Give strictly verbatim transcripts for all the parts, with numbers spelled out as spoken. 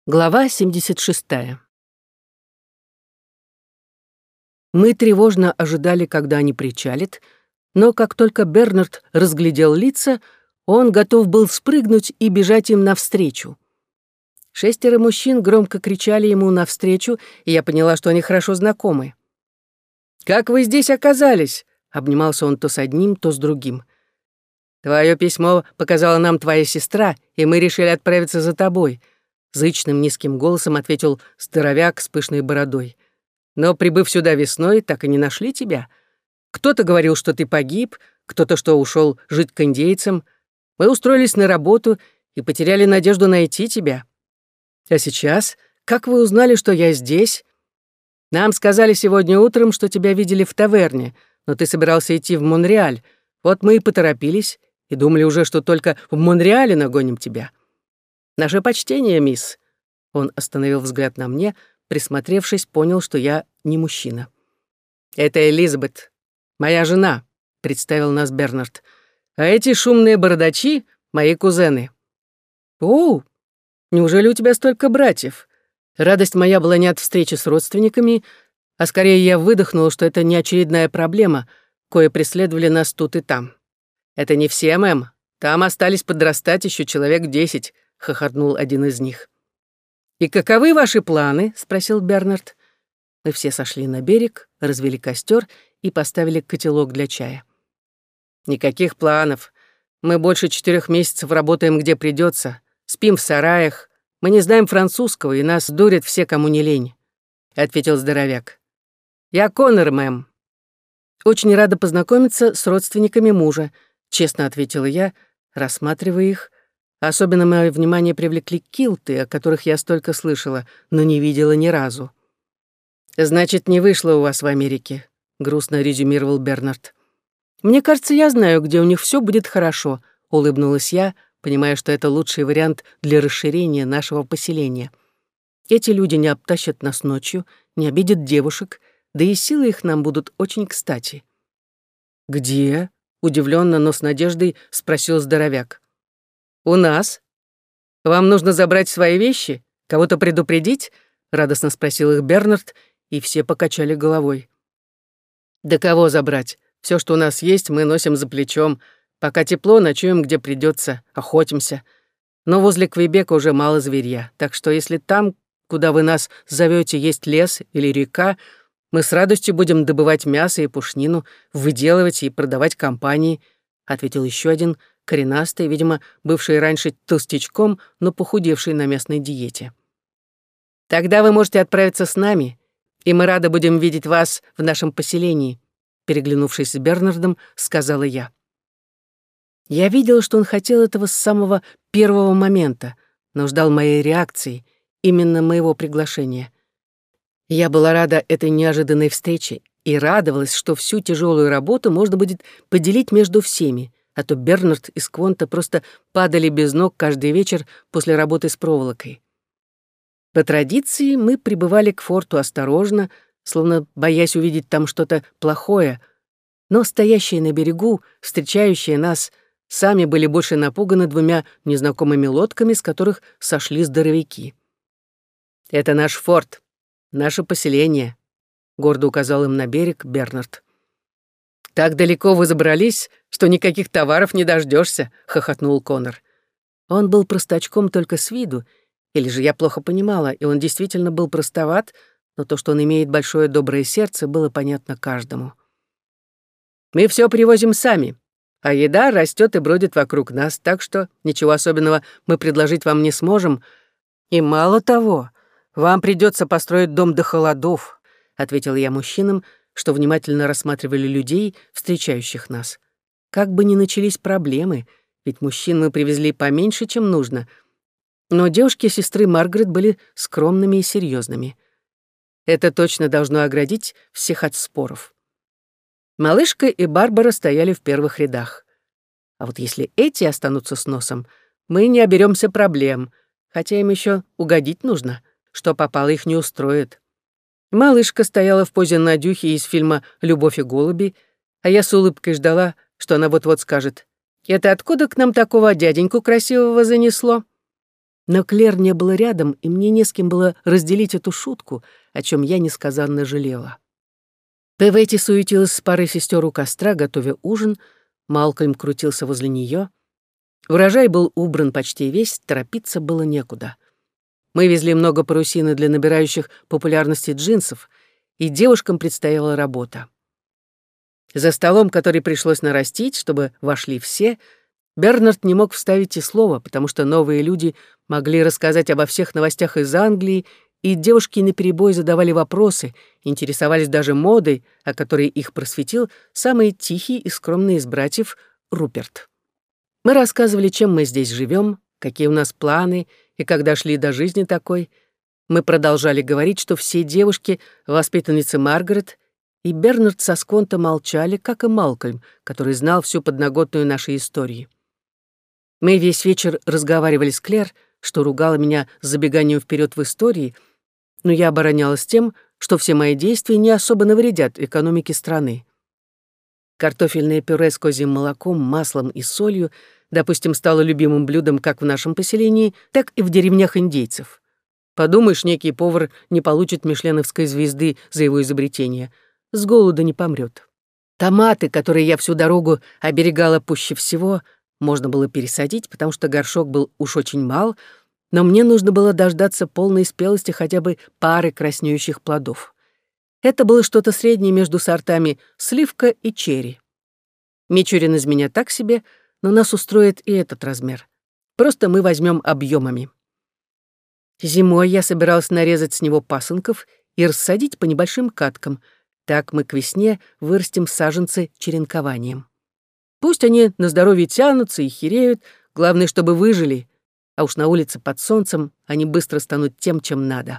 Глава семьдесят шестая. Мы тревожно ожидали, когда они причалят, но как только Бернард разглядел лица, он готов был спрыгнуть и бежать им навстречу. Шестеро мужчин громко кричали ему навстречу, и я поняла, что они хорошо знакомы. «Как вы здесь оказались?» — обнимался он то с одним, то с другим. «Твое письмо показала нам твоя сестра, и мы решили отправиться за тобой», — зычным низким голосом ответил здоровяк с пышной бородой. «Но, прибыв сюда весной, так и не нашли тебя. Кто-то говорил, что ты погиб, кто-то, что ушел жить к индейцам. Мы устроились на работу и потеряли надежду найти тебя. А сейчас, как вы узнали, что я здесь? Нам сказали сегодня утром, что тебя видели в таверне, но ты собирался идти в Монреаль. Вот мы и поторопились, и думали уже, что только в Монреале нагоним тебя. Наше почтение, мисс». Он остановил взгляд на мне, присмотревшись, понял, что я не мужчина. «Это Элизабет, моя жена», — представил нас Бернард. «А эти шумные бородачи — мои кузены». «О, неужели у тебя столько братьев?» Радость моя была не от встречи с родственниками, а скорее я выдохнула, что это не очередная проблема, кое преследовали нас тут и там. «Это не все, мэм. Там остались подрастать еще человек десять», — хохотнул один из них. «И каковы ваши планы?» — спросил Бернард. Мы все сошли на берег, развели костер и поставили котелок для чая. «Никаких планов. Мы больше четырех месяцев работаем где придется, спим в сараях. Мы не знаем французского, и нас дурят все, кому не лень», — ответил здоровяк. «Я Коннор, мэм». «Очень рада познакомиться с родственниками мужа», — честно ответила я, рассматривая их. Особенно мое внимание привлекли килты, о которых я столько слышала, но не видела ни разу. «Значит, не вышло у вас в Америке», — грустно резюмировал Бернард. «Мне кажется, я знаю, где у них все будет хорошо», — улыбнулась я, понимая, что это лучший вариант для расширения нашего поселения. «Эти люди не обтащат нас ночью, не обидят девушек, да и силы их нам будут очень кстати». «Где?» — удивленно, но с надеждой спросил здоровяк. «У нас? Вам нужно забрать свои вещи? Кого-то предупредить?» — радостно спросил их Бернард, и все покачали головой. «Да кого забрать? Все, что у нас есть, мы носим за плечом. Пока тепло, ночуем, где придется, охотимся. Но возле Квебека уже мало зверья, так что если там, куда вы нас зовете, есть лес или река, мы с радостью будем добывать мясо и пушнину, выделывать и продавать компании», — ответил еще один, коренастый, видимо, бывший раньше толстячком, но похудевший на местной диете. «Тогда вы можете отправиться с нами, и мы рады будем видеть вас в нашем поселении», переглянувшись с Бернардом, сказала я. Я видела, что он хотел этого с самого первого момента, но ждал моей реакции, именно моего приглашения. Я была рада этой неожиданной встрече и радовалась, что всю тяжелую работу можно будет поделить между всеми, а то Бернард и Сквонта просто падали без ног каждый вечер после работы с проволокой. По традиции мы прибывали к форту осторожно, словно боясь увидеть там что-то плохое, но стоящие на берегу, встречающие нас, сами были больше напуганы двумя незнакомыми лодками, с которых сошли здоровяки. «Это наш форт, наше поселение», — гордо указал им на берег Бернард. «Так далеко вы забрались, что никаких товаров не дождешься», — хохотнул Коннор. Он был простачком только с виду, или же я плохо понимала, и он действительно был простоват, но то, что он имеет большое доброе сердце, было понятно каждому. «Мы все привозим сами, а еда растет и бродит вокруг нас, так что ничего особенного мы предложить вам не сможем. И мало того, вам придется построить дом до холодов», — ответил я мужчинам, что внимательно рассматривали людей, встречающих нас. Как бы ни начались проблемы, ведь мужчин мы привезли поменьше, чем нужно, но девушки сестры Маргарет были скромными и серьезными. Это точно должно оградить всех от споров. Малышка и Барбара стояли в первых рядах. А вот если эти останутся с носом, мы не оберемся проблем, хотя им еще угодить нужно, что попало их не устроит. Малышка стояла в позе Надюхи из фильма «Любовь и голуби», а я с улыбкой ждала, что она вот-вот скажет: «Это откуда к нам такого дяденьку красивого занесло?» Но Клэр не было рядом, и мне не с кем было разделить эту шутку, о чем я несказанно жалела. Певетти суетилась с парой сестер у костра, готовя ужин. Малкольм крутился возле нее. Урожай был убран почти весь, торопиться было некуда. Мы везли много парусины для набирающих популярности джинсов, и девушкам предстояла работа. За столом, который пришлось нарастить, чтобы вошли все, Бернард не мог вставить и слова, потому что новые люди могли рассказать обо всех новостях из Англии, и девушки наперебой задавали вопросы, интересовались даже модой, о которой их просветил самый тихий и скромный из братьев Руперт. Мы рассказывали, чем мы здесь живем, какие у нас планы и как дошли до жизни такой. Мы продолжали говорить, что все девушки — воспитанницы Маргарет, и Бернард со Сконто молчали, как и Малкольм, который знал всю подноготную нашей истории. Мы весь вечер разговаривали с Клэр, что ругала меня с забеганием вперед в истории, но я оборонялась тем, что все мои действия не особо навредят экономике страны. Картофельное пюре с козьим молоком, маслом и солью, допустим, стало любимым блюдом как в нашем поселении, так и в деревнях индейцев. Подумаешь, некий повар не получит мишленовской звезды за его изобретение. С голода не помрет. Томаты, которые я всю дорогу оберегала пуще всего, можно было пересадить, потому что горшок был уж очень мал, но мне нужно было дождаться полной спелости хотя бы пары краснеющих плодов. Это было что-то среднее между сортами сливка и черри. Мичурин из меня так себе, но нас устроит и этот размер. Просто мы возьмем объемами. Зимой я собиралась нарезать с него пасынков и рассадить по небольшим каткам. Так мы к весне вырастим саженцы черенкованием. Пусть они на здоровье тянутся и хереют, главное, чтобы выжили, а уж на улице под солнцем они быстро станут тем, чем надо.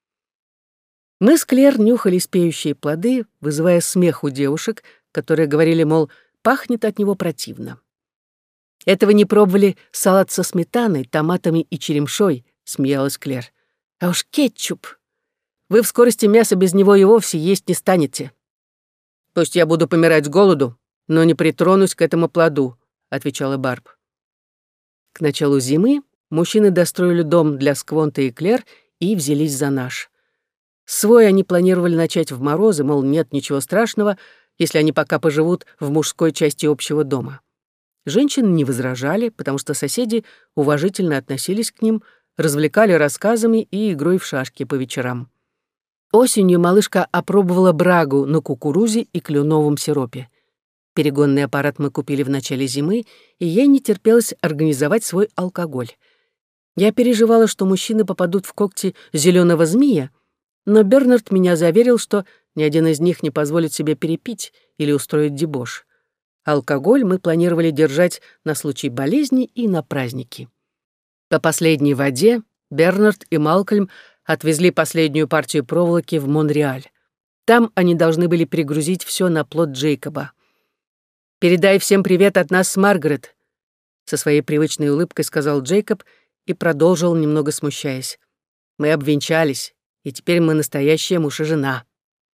Мы с Клэр нюхали спеющие плоды, вызывая смех у девушек, которые говорили, мол, пахнет от него противно. «Этого не пробовали салат со сметаной, томатами и черемшой», — смеялась Клэр. «А уж кетчуп! Вы в скорости мясо без него и вовсе есть не станете». «Пусть я буду помирать с голоду, но не притронусь к этому плоду», — отвечала Барб. К началу зимы мужчины достроили дом для Сквонта и Клэр и взялись за наш. Свой они планировали начать в морозы, мол, нет ничего страшного, если они пока поживут в мужской части общего дома. Женщины не возражали, потому что соседи уважительно относились к ним, развлекали рассказами и игрой в шашки по вечерам. Осенью малышка опробовала брагу на кукурузе и кленовом сиропе. Перегонный аппарат мы купили в начале зимы, и ей не терпелось организовать свой алкоголь. Я переживала, что мужчины попадут в когти зеленого змея, но Бернард меня заверил, что ни один из них не позволит себе перепить или устроить дебош. Алкоголь мы планировали держать на случай болезни и на праздники. По последней воде Бернард и Малкольм отвезли последнюю партию проволоки в Монреаль. Там они должны были перегрузить все на плот Джейкоба. «Передай всем привет от нас с Маргарет», — со своей привычной улыбкой сказал Джейкоб и продолжил, немного смущаясь. «Мы обвенчались, и теперь мы настоящие муж и жена».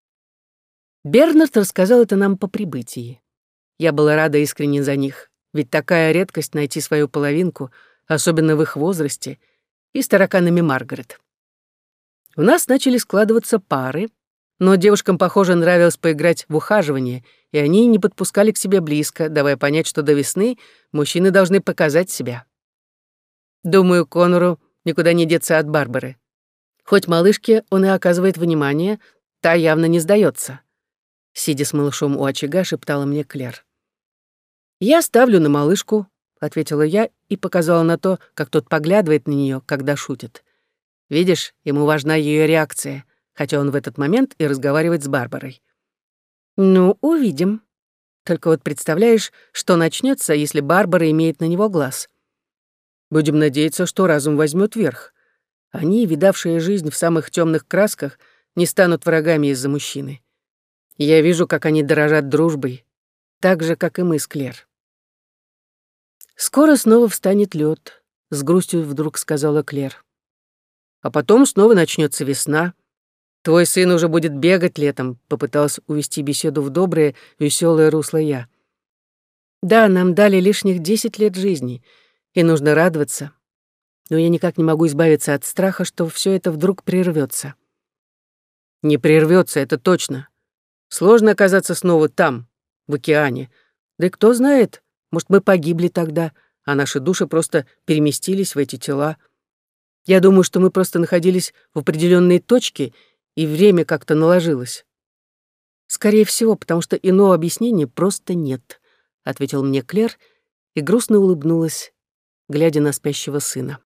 Бернард рассказал это нам по прибытии. Я была рада искренне за них, ведь такая редкость найти свою половинку, особенно в их возрасте, и с тараканами Маргарет. У нас начали складываться пары, но девушкам, похоже, нравилось поиграть в ухаживание, и они не подпускали к себе близко, давая понять, что до весны мужчины должны показать себя. Думаю, Конору никуда не деться от Барбары. Хоть малышке он и оказывает внимание, та явно не сдается. Сидя с малышом у очага, шептала мне Клэр. «Я ставлю на малышку», — ответила я и показала на то, как тот поглядывает на нее, когда шутит. Видишь, ему важна ее реакция, хотя он в этот момент и разговаривает с Барбарой. «Ну, увидим. Только вот представляешь, что начнется, если Барбара имеет на него глаз. Будем надеяться, что разум возьмет верх. Они, видавшие жизнь в самых темных красках, не станут врагами из-за мужчины. Я вижу, как они дорожат дружбой, так же, как и мы с Клэр». «Скоро снова встанет лед», — с грустью вдруг сказала Клэр. «А потом снова начнется весна. Твой сын уже будет бегать летом», — попыталась увести беседу в доброе, веселое русло я. «Да, нам дали лишних десять лет жизни, и нужно радоваться. но я никак не могу избавиться от страха, что все это вдруг прервется. Не прервется, это точно. Сложно оказаться снова там, в океане. Да и кто знает, может, мы погибли тогда, а наши души просто переместились в эти тела. Я думаю, что мы просто находились в определенной точке, и время как-то наложилось. Скорее всего, потому что иного объяснения просто нет, ответил мне Клэр и грустно улыбнулась, глядя на спящего сына.